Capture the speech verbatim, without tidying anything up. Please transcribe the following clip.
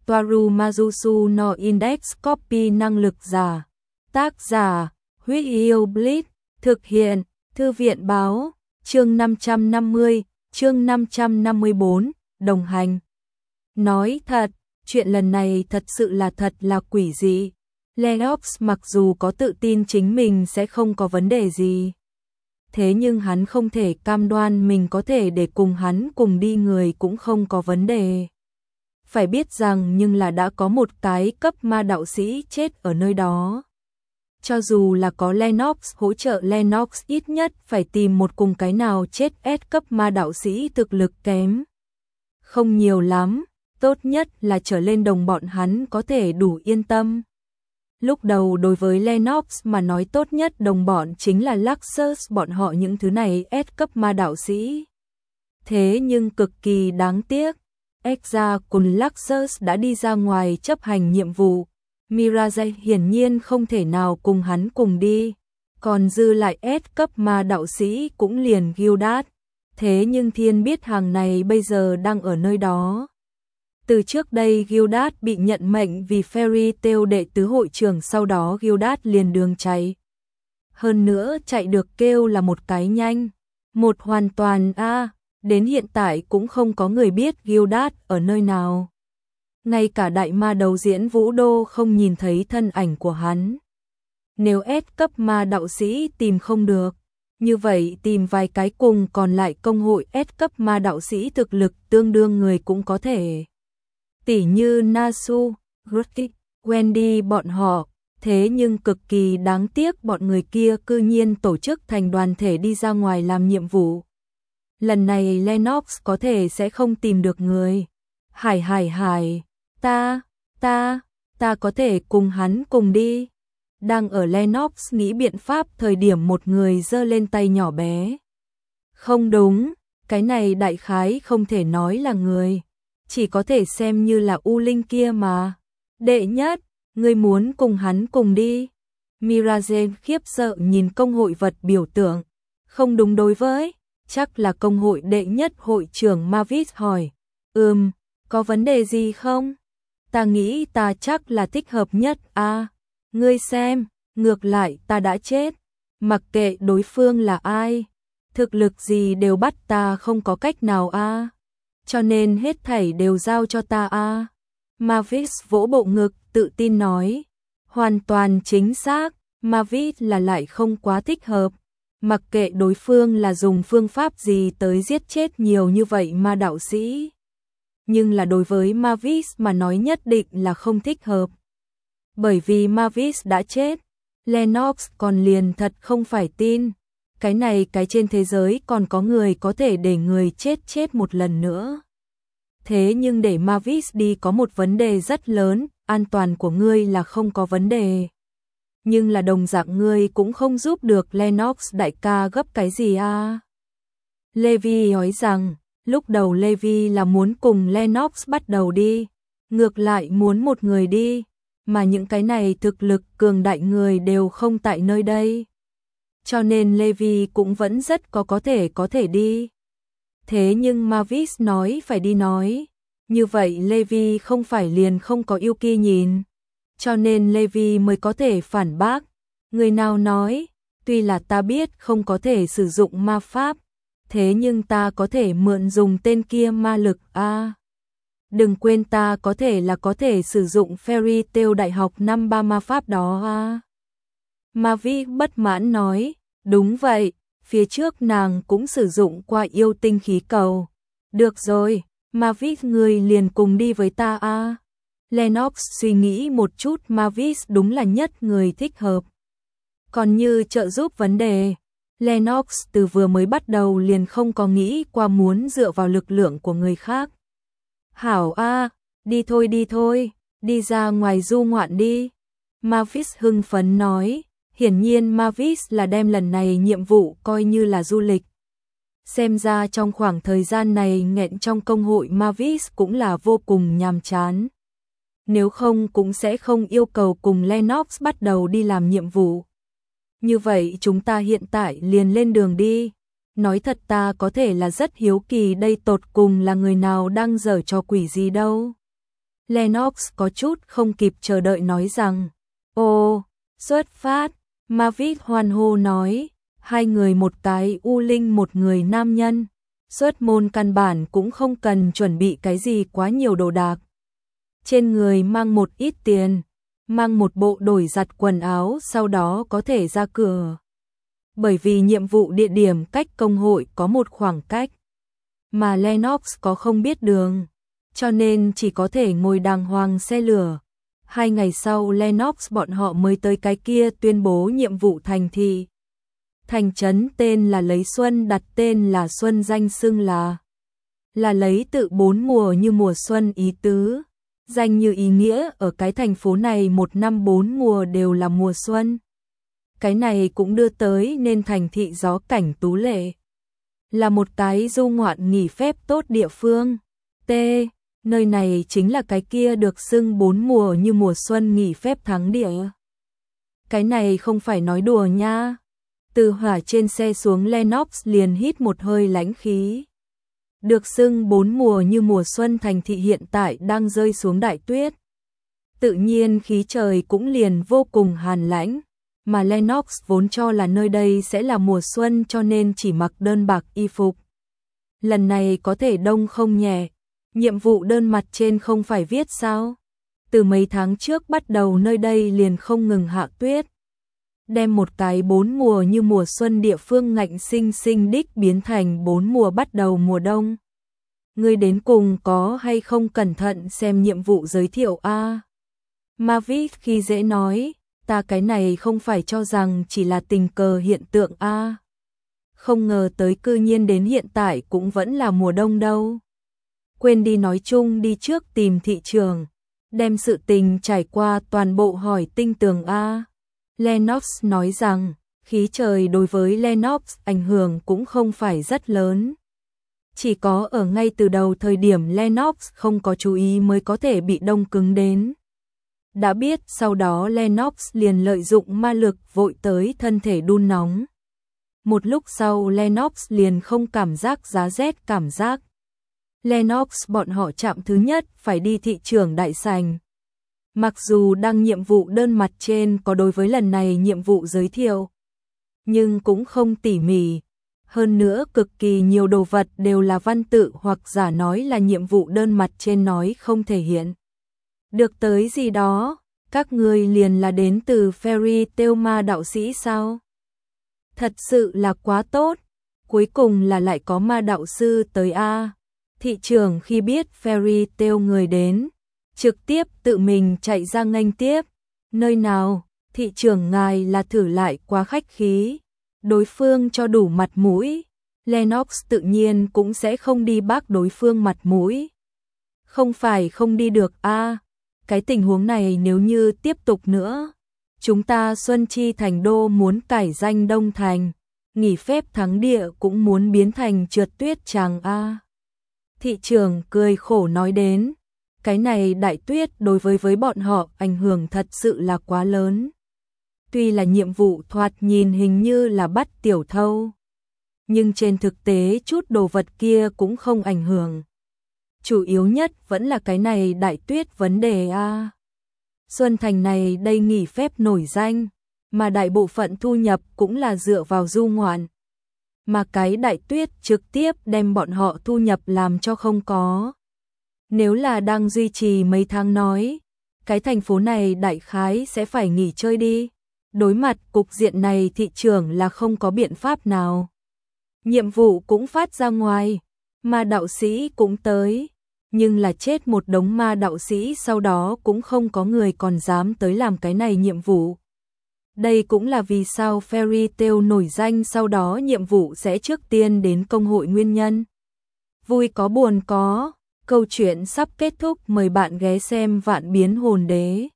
Toaru Majusu no Index Copy năng lực giả. Tác giả, Huyết Yêu Blitz, thực hiện, Thư viện báo, chương năm trăm năm mươi, chương năm trăm năm mươi bốn, đồng hành. Nói thật, chuyện lần này thật sự là thật là quỷ dị. Lennox mặc dù có tự tin chính mình sẽ không có vấn đề gì. Thế nhưng hắn không thể cam đoan mình có thể để cùng hắn cùng đi người cũng không có vấn đề. Phải biết rằng nhưng là đã có một cái cấp ma đạo sĩ chết ở nơi đó. Cho dù là có Lennox hỗ trợ, Lennox ít nhất phải tìm một cùng cái nào chết S cấp ma đạo sĩ thực lực kém. Không nhiều lắm, tốt nhất là trở lên đồng bọn hắn có thể đủ yên tâm. Lúc đầu đối với Lennox mà nói tốt nhất đồng bọn chính là Luxus, bọn họ những thứ này S cấp ma đạo sĩ. Thế nhưng cực kỳ đáng tiếc, Exra cùng Luxus đã đi ra ngoài chấp hành nhiệm vụ. Mirage hiển nhiên không thể nào cùng hắn cùng đi, còn dư lại S cấp ma đạo sĩ cũng liền Gildat. Thế nhưng thiên biết hàng này bây giờ đang ở nơi đó. Từ trước đây Gildat bị nhận mệnh vì Fairy Tail đệ tứ hội trưởng, sau đó Gildat liền đường chạy. Hơn nữa chạy được kêu là một cái nhanh, một hoàn toàn a, à, đến hiện tại cũng không có người biết Gildat ở nơi nào. Ngay cả đại ma đầu diễn Vũ Đô không nhìn thấy thân ảnh của hắn. Nếu S cấp ma đạo sĩ tìm không được, như vậy tìm vài cái cùng còn lại công hội S cấp ma đạo sĩ thực lực tương đương người cũng có thể. Tỷ như Nasu, Grotty, Wendy bọn họ, thế nhưng cực kỳ đáng tiếc bọn người kia cư nhiên tổ chức thành đoàn thể đi ra ngoài làm nhiệm vụ. Lần này Lennox có thể sẽ không tìm được người. Hải hải hải, ta, ta, ta có thể cùng hắn cùng đi. Đang ở Lennox nghĩ biện pháp thời điểm một người giơ lên tay nhỏ bé. Không đúng, cái này đại khái không thể nói là người. Chỉ có thể xem như là U Linh kia mà. Đệ nhất, ngươi muốn cùng hắn cùng đi. Mirage khiếp sợ nhìn công hội vật biểu tượng. Không đúng đối với, chắc là công hội đệ nhất hội trưởng Mavis hỏi. Ừm, có vấn đề gì không? Ta nghĩ ta chắc là thích hợp nhất a. À, ngươi xem, ngược lại ta đã chết. Mặc kệ đối phương là ai, thực lực gì đều bắt ta không có cách nào a. À. Cho nên hết thảy đều giao cho ta a. À. Mavis vỗ bộ ngực, tự tin nói. Hoàn toàn chính xác, Mavis là lại không quá thích hợp. Mặc kệ đối phương là dùng phương pháp gì tới giết chết nhiều như vậy ma đạo sĩ. Nhưng là đối với Mavis mà nói nhất định là không thích hợp. Bởi vì Mavis đã chết, Lennox còn liền thật không phải tin. Cái này cái trên thế giới còn có người có thể để người chết chết một lần nữa. Thế nhưng để Mavis đi có một vấn đề rất lớn, an toàn của ngươi là không có vấn đề. Nhưng là đồng dạng ngươi cũng không giúp được Lennox đại ca gấp cái gì à. Levi nói rằng, lúc đầu Levi là muốn cùng Lennox bắt đầu đi, ngược lại muốn một người đi, mà những cái này thực lực cường đại người đều không tại nơi đây. Cho nên Levi cũng vẫn rất có có thể có thể đi. Thế nhưng Mavis nói phải đi nói, như vậy Levi không phải liền không có Yuki nhìn. Cho nên Levi mới có thể phản bác. Người nào nói, tuy là ta biết không có thể sử dụng ma pháp, thế nhưng ta có thể mượn dùng tên kia ma lực a. À, đừng quên ta có thể là có thể sử dụng Fairy Tail đại học năm ba ma pháp đó a. À. Mavis bất mãn nói, đúng vậy, phía trước nàng cũng sử dụng qua yêu tinh khí cầu. Được rồi, Mavis người liền cùng đi với ta a. À. Lennox suy nghĩ một chút, Mavis đúng là nhất người thích hợp. Còn như trợ giúp vấn đề, Lennox từ vừa mới bắt đầu liền không có nghĩ qua muốn dựa vào lực lượng của người khác. Hảo a, à, đi thôi đi thôi, đi ra ngoài du ngoạn đi. Mavis hưng phấn nói, hiển nhiên Mavis là đem lần này nhiệm vụ coi như là du lịch. Xem ra trong khoảng thời gian này nghẹn trong công hội Mavis cũng là vô cùng nhàm chán. Nếu không cũng sẽ không yêu cầu cùng Lennox bắt đầu đi làm nhiệm vụ. Như vậy chúng ta hiện tại liền lên đường đi. Nói thật ta có thể là rất hiếu kỳ đây tột cùng là người nào đang giở trò quỷ gì đâu. Lennox có chút không kịp chờ đợi nói rằng, ô, xuất phát, Mavic hoan hô nói, hai người một cái U Linh một người nam nhân, xuất môn căn bản cũng không cần chuẩn bị cái gì quá nhiều đồ đạc. Trên người mang một ít tiền, mang một bộ đổi giặt quần áo sau đó có thể ra cửa. Bởi vì nhiệm vụ địa điểm cách công hội có một khoảng cách, mà Lennox có không biết đường, cho nên chỉ có thể ngồi đàng hoàng xe lửa. Hai ngày sau Lennox bọn họ mới tới cái kia tuyên bố nhiệm vụ thành thị. Thành trấn tên là Lấy Xuân, đặt tên là Xuân, danh xưng là là lấy tự bốn mùa như mùa xuân ý tứ. Danh như ý nghĩa ở cái thành phố này một năm bốn mùa đều là mùa xuân. Cái này cũng đưa tới nên thành thị gió cảnh tú lệ. Là một cái du ngoạn nghỉ phép tốt địa phương. T. Nơi này chính là cái kia được xưng bốn mùa như mùa xuân nghỉ phép thắng địa. Cái này không phải nói đùa nha. Từ hỏa trên xe xuống Lennox liền hít một hơi lãnh khí. Được xưng bốn mùa như mùa xuân thành thị hiện tại đang rơi xuống đại tuyết. Tự nhiên khí trời cũng liền vô cùng hàn lãnh. Mà Lennox vốn cho là nơi đây sẽ là mùa xuân cho nên chỉ mặc đơn bạc y phục. Lần này có thể đông không nhẹ. Nhiệm vụ đơn mặt trên không phải viết sao? Từ mấy tháng trước bắt đầu nơi đây liền không ngừng hạ tuyết. Đem một cái bốn mùa như mùa xuân địa phương ngạnh sinh sinh đích biến thành bốn mùa bắt đầu mùa đông. Ngươi đến cùng có hay không cẩn thận xem nhiệm vụ giới thiệu a? À? Mavic khi dễ nói, ta cái này không phải cho rằng chỉ là tình cờ hiện tượng a. À? Không ngờ tới cư nhiên đến hiện tại cũng vẫn là mùa đông đâu. Quên đi nói chung đi trước tìm thị trường, đem sự tình trải qua toàn bộ hỏi tinh tường a. À? Lennox nói rằng, khí trời đối với Lennox ảnh hưởng cũng không phải rất lớn. Chỉ có ở ngay từ đầu thời điểm Lennox không có chú ý mới có thể bị đông cứng đến. Đã biết sau đó Lennox liền lợi dụng ma lực vội tới thân thể đun nóng. Một lúc sau Lennox liền không cảm giác giá rét cảm giác. Lennox bọn họ chạm thứ nhất phải đi thị trường đại sảnh. Mặc dù đăng nhiệm vụ đơn mặt trên có đối với lần này nhiệm vụ giới thiệu, nhưng cũng không tỉ mỉ. Hơn nữa cực kỳ nhiều đồ vật đều là văn tự hoặc giả nói là nhiệm vụ đơn mặt trên nói không thể hiện được tới gì đó. Các người liền là đến từ Fairy Tail ma đạo sĩ sao? Thật sự là quá tốt. Cuối cùng là lại có ma đạo sư tới a. Thị trưởng khi biết Fairy Tail người đến, trực tiếp tự mình chạy ra nghênh tiếp. Nơi nào, thị trưởng ngài là thử lại quá khách khí. Đối phương cho đủ mặt mũi, Lennox tự nhiên cũng sẽ không đi bác đối phương mặt mũi. Không phải không đi được a, à, cái tình huống này nếu như tiếp tục nữa, chúng ta Xuân Chi thành đô muốn cải danh Đông Thành, nghỉ phép thắng địa cũng muốn biến thành trượt tuyết tràng a. À. Thị trưởng cười khổ nói đến, cái này đại tuyết đối với với bọn họ ảnh hưởng thật sự là quá lớn. Tuy là nhiệm vụ thoạt nhìn hình như là bắt tiểu thâu, nhưng trên thực tế chút đồ vật kia cũng không ảnh hưởng. Chủ yếu nhất vẫn là cái này đại tuyết vấn đề a. À. Xuân Thành này đây nghỉ phép nổi danh, mà đại bộ phận thu nhập cũng là dựa vào du ngoạn. Mà cái đại tuyết trực tiếp đem bọn họ thu nhập làm cho không có. Nếu là đang duy trì mấy tháng nói, cái thành phố này đại khái sẽ phải nghỉ chơi đi. Đối mặt cục diện này thị trường là không có biện pháp nào. Nhiệm vụ cũng phát ra ngoài, ma đạo sĩ cũng tới, nhưng là chết một đống ma đạo sĩ sau đó cũng không có người còn dám tới làm cái này nhiệm vụ. Đây cũng là vì sao Fairy Tail nổi danh sau đó nhiệm vụ sẽ trước tiên đến công hội nguyên nhân. Vui có buồn có, câu chuyện sắp kết thúc, mời bạn ghé xem Vạn Biến Hồn Đế.